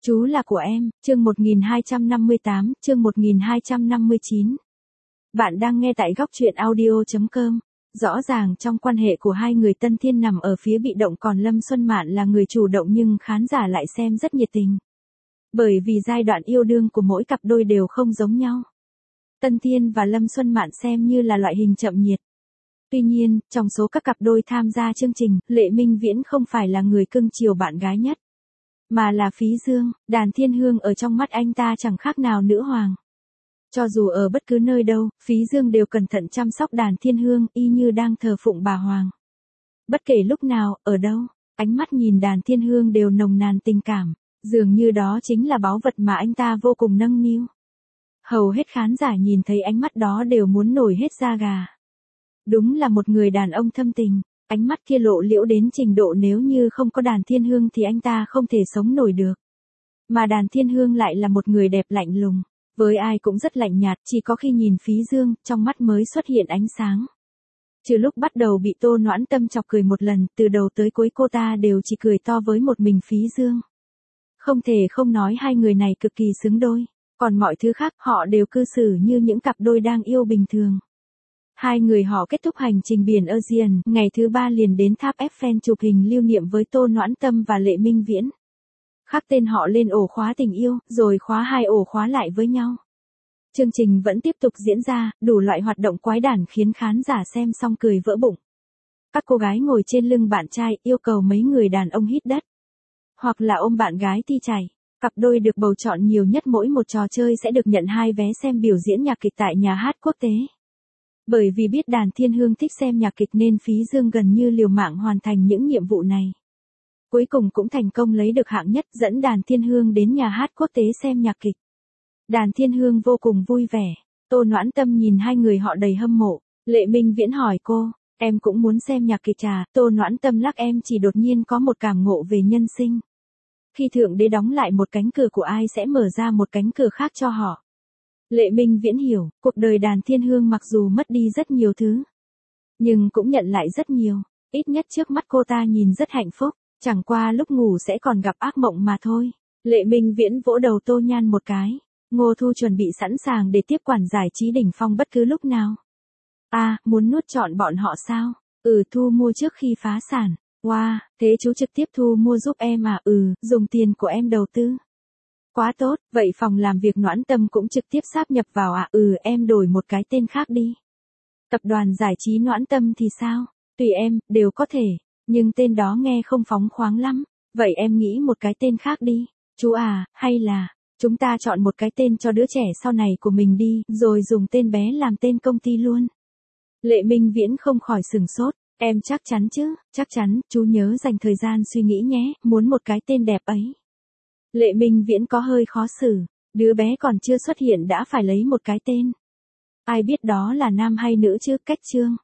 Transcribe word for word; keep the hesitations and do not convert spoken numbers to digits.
Chú là của em, chương một nghìn hai trăm năm mươi tám, chương một nghìn hai trăm năm mươi chín. Bạn đang nghe tại góc truyện audio chấm com. Rõ ràng trong quan hệ của hai người Tân Thiên nằm ở phía bị động, còn Lâm Xuân Mạn là người chủ động, nhưng khán giả lại xem rất nhiệt tình. Bởi vì giai đoạn yêu đương của mỗi cặp đôi đều không giống nhau. Tân Thiên và Lâm Xuân Mạn xem như là loại hình chậm nhiệt. Tuy nhiên, trong số các cặp đôi tham gia chương trình, Lệ Minh Viễn không phải là người cưng chiều bạn gái nhất, mà là Phí Dương. Đàn Thiên Hương ở trong mắt anh ta chẳng khác nào nữ hoàng. Cho dù ở bất cứ nơi đâu, Phí Dương đều cẩn thận chăm sóc Đàn Thiên Hương, y như đang thờ phụng bà hoàng. Bất kể lúc nào, ở đâu, ánh mắt nhìn Đàn Thiên Hương đều nồng nàn tình cảm, dường như đó chính là báu vật mà anh ta vô cùng nâng niu. Hầu hết khán giả nhìn thấy ánh mắt đó đều muốn nổi hết da gà. Đúng là một người đàn ông thâm tình, ánh mắt kia lộ liễu đến trình độ nếu như không có Đàn Thiên Hương thì anh ta không thể sống nổi được. Mà Đàn Thiên Hương lại là một người đẹp lạnh lùng, với ai cũng rất lạnh nhạt, chỉ có khi nhìn Phí Dương, trong mắt mới xuất hiện ánh sáng. Trừ lúc bắt đầu bị Tô Noãn Tâm chọc cười một lần, từ đầu tới cuối cô ta đều chỉ cười to với một mình Phí Dương. Không thể không nói hai người này cực kỳ xứng đôi, còn mọi thứ khác họ đều cư xử như những cặp đôi đang yêu bình thường. Hai người họ kết thúc hành trình biển Aegean, ngày thứ ba liền đến tháp Eiffel chụp hình lưu niệm với Tô Noãn Tâm và Lệ Minh Viễn. Khắc tên họ lên ổ khóa tình yêu, rồi khóa hai ổ khóa lại với nhau. Chương trình vẫn tiếp tục diễn ra, đủ loại hoạt động quái đản khiến khán giả xem xong cười vỡ bụng. Các cô gái ngồi trên lưng bạn trai, yêu cầu mấy người đàn ông hít đất, hoặc là ôm bạn gái thi chày. Cặp đôi được bầu chọn nhiều nhất mỗi một trò chơi sẽ được nhận hai vé xem biểu diễn nhạc kịch tại nhà hát quốc tế. Bởi vì biết Đàn Thiên Hương thích xem nhạc kịch nên Phí Dương gần như liều mạng hoàn thành những nhiệm vụ này. Cuối cùng cũng thành công lấy được hạng nhất, dẫn Đàn Thiên Hương đến nhà hát quốc tế xem nhạc kịch. Đàn Thiên Hương vô cùng vui vẻ. Tô Noãn Tâm nhìn hai người họ đầy hâm mộ. Lệ Minh Viễn hỏi cô, em cũng muốn xem nhạc kịch à? Tô Noãn Tâm lắc, em chỉ đột nhiên có một cảm ngộ về nhân sinh. Khi Thượng Đế đóng lại một cánh cửa của ai sẽ mở ra một cánh cửa khác cho họ. Lệ Minh Viễn hiểu, cuộc đời Đàn Thiên Hương mặc dù mất đi rất nhiều thứ, nhưng cũng nhận lại rất nhiều, ít nhất trước mắt cô ta nhìn rất hạnh phúc, chẳng qua lúc ngủ sẽ còn gặp ác mộng mà thôi. Lệ Minh Viễn vỗ đầu Tô Nhan một cái, Ngô Thu chuẩn bị sẵn sàng để tiếp quản giải trí đỉnh phong bất cứ lúc nào. À, muốn nuốt trọn bọn họ sao? Ừ, thu mua trước khi phá sản. Wow, thế chú trực tiếp thu mua giúp em à? Ừ, dùng tiền của em đầu tư. Quá tốt, vậy phòng làm việc Noãn Tâm cũng trực tiếp sáp nhập vào à? Ừ, em đổi một cái tên khác đi. Tập đoàn giải trí Noãn Tâm thì sao? Tùy em, đều có thể, nhưng tên đó nghe không phóng khoáng lắm. Vậy em nghĩ một cái tên khác đi. Chú à, hay là, chúng ta chọn một cái tên cho đứa trẻ sau này của mình đi, rồi dùng tên bé làm tên công ty luôn. Lệ Minh Viễn không khỏi sừng sốt. Em chắc chắn chứ? Chắc chắn, chú nhớ dành thời gian suy nghĩ nhé, muốn một cái tên đẹp ấy. Lệ Minh Viễn có hơi khó xử, đứa bé còn chưa xuất hiện đã phải lấy một cái tên. Ai biết đó là nam hay nữ chứ? Cách chương.